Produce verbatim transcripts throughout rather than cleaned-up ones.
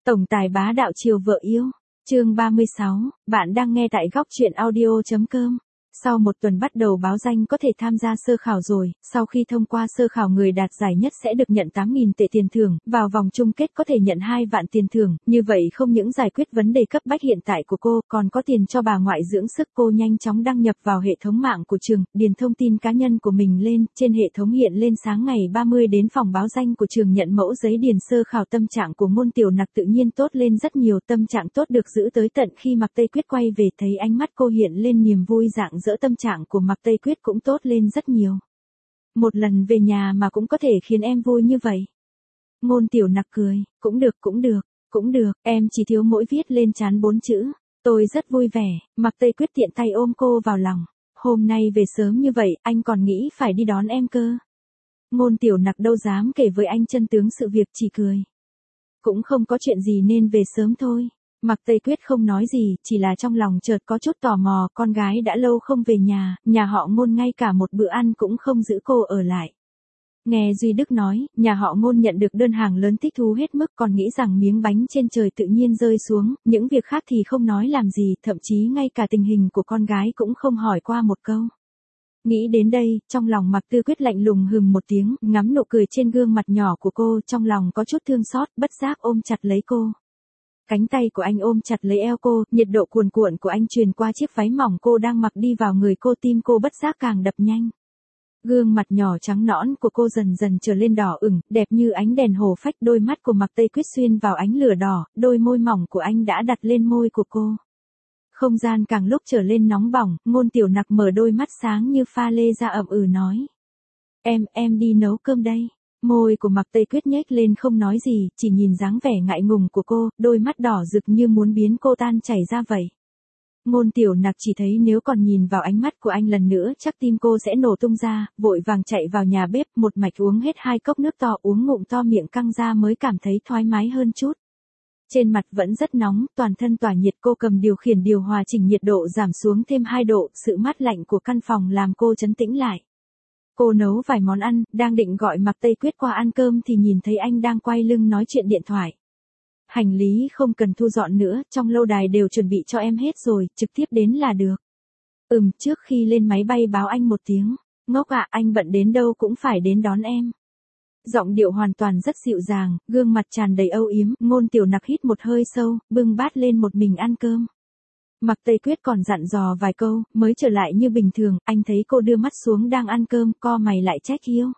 Tổng tài bá đạo chiều vợ yêu. Chương ba mươi sáu, bạn đang nghe tại góc truyện audio chấm com. Sau một tuần bắt đầu báo danh có thể tham gia sơ khảo rồi, sau khi thông qua sơ khảo người đạt giải nhất sẽ được nhận tám nghìn tệ tiền thưởng, vào vòng chung kết có thể nhận hai vạn tiền thưởng, như vậy không những giải quyết vấn đề cấp bách hiện tại của cô, còn có tiền cho bà ngoại dưỡng sức. Cô nhanh chóng đăng nhập vào hệ thống mạng của trường, điền thông tin cá nhân của mình lên, trên hệ thống hiện lên sáng ngày ba mươi đến phòng báo danh của trường nhận mẫu giấy điền sơ khảo. Tâm trạng của Ngôn Tiểu Nặc tự nhiên tốt lên rất nhiều, tâm trạng tốt được giữ tới tận khi Mạc Tây Quyết quay về, thấy ánh mắt cô hiện lên niềm vui rạng rỡ, tâm trạng của Mạc Tây Quyết cũng tốt lên rất nhiều. Một lần về nhà mà cũng có thể khiến em vui như vậy. Ngôn Tiểu Nặc cười, cũng được cũng được, cũng được, em chỉ thiếu mỗi viết lên trán bốn chữ, tôi rất vui vẻ. Mạc Tây Quyết tiện tay ôm cô vào lòng, hôm nay về sớm như vậy, anh còn nghĩ phải đi đón em cơ. Ngôn Tiểu Nặc đâu dám kể với anh chân tướng sự việc, chỉ cười. Cũng không có chuyện gì nên về sớm thôi. Mạc Tây Quyết không nói gì, chỉ là trong lòng chợt có chút tò mò, con gái đã lâu không về nhà, nhà họ Ngôn ngay cả một bữa ăn cũng không giữ cô ở lại. Nghe Duy Đức nói, nhà họ Ngôn nhận được đơn hàng lớn, thích thú hết mức, còn nghĩ rằng miếng bánh trên trời tự nhiên rơi xuống, những việc khác thì không nói làm gì, thậm chí ngay cả tình hình của con gái cũng không hỏi qua một câu. Nghĩ đến đây, trong lòng Mạc Tư Quyết lạnh lùng hừm một tiếng, ngắm nụ cười trên gương mặt nhỏ của cô, trong lòng có chút thương xót, bất giác ôm chặt lấy cô. Cánh tay của anh ôm chặt lấy eo cô, nhiệt độ cuồn cuộn của anh truyền qua chiếc váy mỏng cô đang mặc đi vào người cô, tim cô bất giác càng đập nhanh. Gương mặt nhỏ trắng nõn của cô dần dần trở lên đỏ ửng, đẹp như ánh đèn hồ phách, đôi mắt của Mạc Tây Quyết xuyên vào ánh lửa đỏ, đôi môi mỏng của anh đã đặt lên môi của cô. Không gian càng lúc trở lên nóng bỏng, Ngôn Tiểu Nặc mở đôi mắt sáng như pha lê ra, ậm ừ nói. Em, em đi nấu cơm đây. Môi của Mạc Tây Quyết nhếch lên không nói gì, chỉ nhìn dáng vẻ ngại ngùng của cô, đôi mắt đỏ rực như muốn biến cô tan chảy ra vậy. Ngôn Tiểu Nặc chỉ thấy nếu còn nhìn vào ánh mắt của anh lần nữa chắc tim cô sẽ nổ tung ra, vội vàng chạy vào nhà bếp, một mạch uống hết hai cốc nước to, uống ngụm to miệng căng ra mới cảm thấy thoải mái hơn chút. Trên mặt vẫn rất nóng, toàn thân tỏa nhiệt, cô cầm điều khiển điều hòa chỉnh nhiệt độ giảm xuống thêm hai độ, sự mát lạnh của căn phòng làm cô trấn tĩnh lại. Cô nấu vài món ăn, đang định gọi Mạc Tây Quyết qua ăn cơm thì nhìn thấy anh đang quay lưng nói chuyện điện thoại. Hành lý không cần thu dọn nữa, trong lâu đài đều chuẩn bị cho em hết rồi, trực tiếp đến là được. Ừm, trước khi lên máy bay báo anh một tiếng. Ngốc ạ, anh bận đến đâu cũng phải đến đón em. Giọng điệu hoàn toàn rất dịu dàng, gương mặt tràn đầy âu yếm. Ngôn Tiểu Nặc hít một hơi sâu, bưng bát lên một mình ăn cơm. Mạc Tây Quyết còn dặn dò vài câu, mới trở lại như bình thường, anh thấy cô đưa mắt xuống đang ăn cơm, co mày lại trách yêu.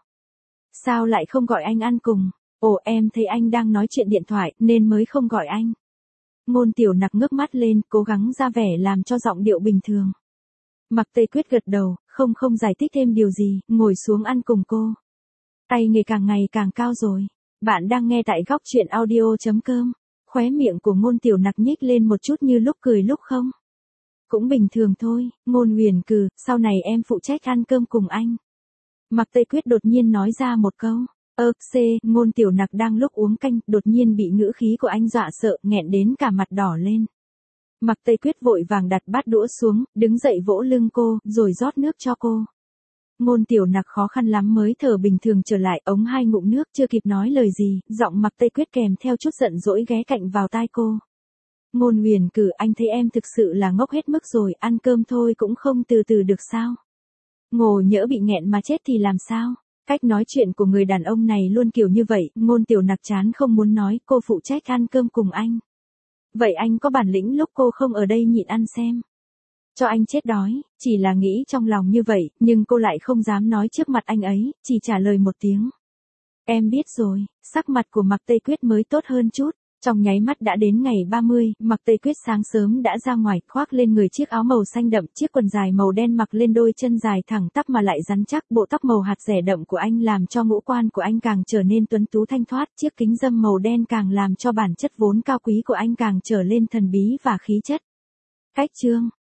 Sao lại không gọi anh ăn cùng? Ồ, em thấy anh đang nói chuyện điện thoại, nên mới không gọi anh. Ngôn Tiểu Nặc ngước mắt lên, cố gắng ra vẻ làm cho giọng điệu bình thường. Mạc Tây Quyết gật đầu, không không giải thích thêm điều gì, ngồi xuống ăn cùng cô. Tay nghề càng ngày càng cao rồi. Bạn đang nghe tại góc truyện audio chấm com. Khóe miệng của Ngôn Tiểu Nặc nhếch lên một chút như lúc cười lúc không. Cũng bình thường thôi. Ngôn Huyền cừ, sau này em phụ trách ăn cơm cùng anh. Mạc Tây Quyết đột nhiên nói ra một câu. Ơ, c, Ngôn Tiểu Nặc đang lúc uống canh, đột nhiên bị ngữ khí của anh dọa sợ, nghẹn đến cả mặt đỏ lên. Mạc Tây Quyết vội vàng đặt bát đũa xuống, đứng dậy vỗ lưng cô, rồi rót nước cho cô. Ngôn Tiểu Nặc khó khăn lắm mới thở bình thường trở lại, ống hai ngụm nước, chưa kịp nói lời gì, giọng Mạc Tây Quyết kèm theo chút giận dỗi ghé cạnh vào tai cô. Ngôn Huyền cử, anh thấy em thực sự là ngốc hết mức rồi, ăn cơm thôi cũng không từ từ được sao? Ngộ nhỡ bị nghẹn mà chết thì làm sao? Cách nói chuyện của người đàn ông này luôn kiểu như vậy. Ngôn Tiểu Nặc chán không muốn nói, cô phụ trách ăn cơm cùng anh. Vậy anh có bản lĩnh lúc cô không ở đây nhịn ăn xem. Cho anh chết đói, chỉ là nghĩ trong lòng như vậy, nhưng cô lại không dám nói trước mặt anh ấy, chỉ trả lời một tiếng. Em biết rồi, sắc mặt của Mạc Tây Quyết mới tốt hơn chút. Trong nháy mắt đã đến ngày ba mươi, Mạc Tây Quyết sáng sớm đã ra ngoài, khoác lên người chiếc áo màu xanh đậm, chiếc quần dài màu đen mặc lên đôi chân dài thẳng tắp mà lại rắn chắc, bộ tóc màu hạt rẻ đậm của anh làm cho ngũ quan của anh càng trở nên tuấn tú thanh thoát, chiếc kính râm màu đen càng làm cho bản chất vốn cao quý của anh càng trở lên thần bí và khí chất. Cách chương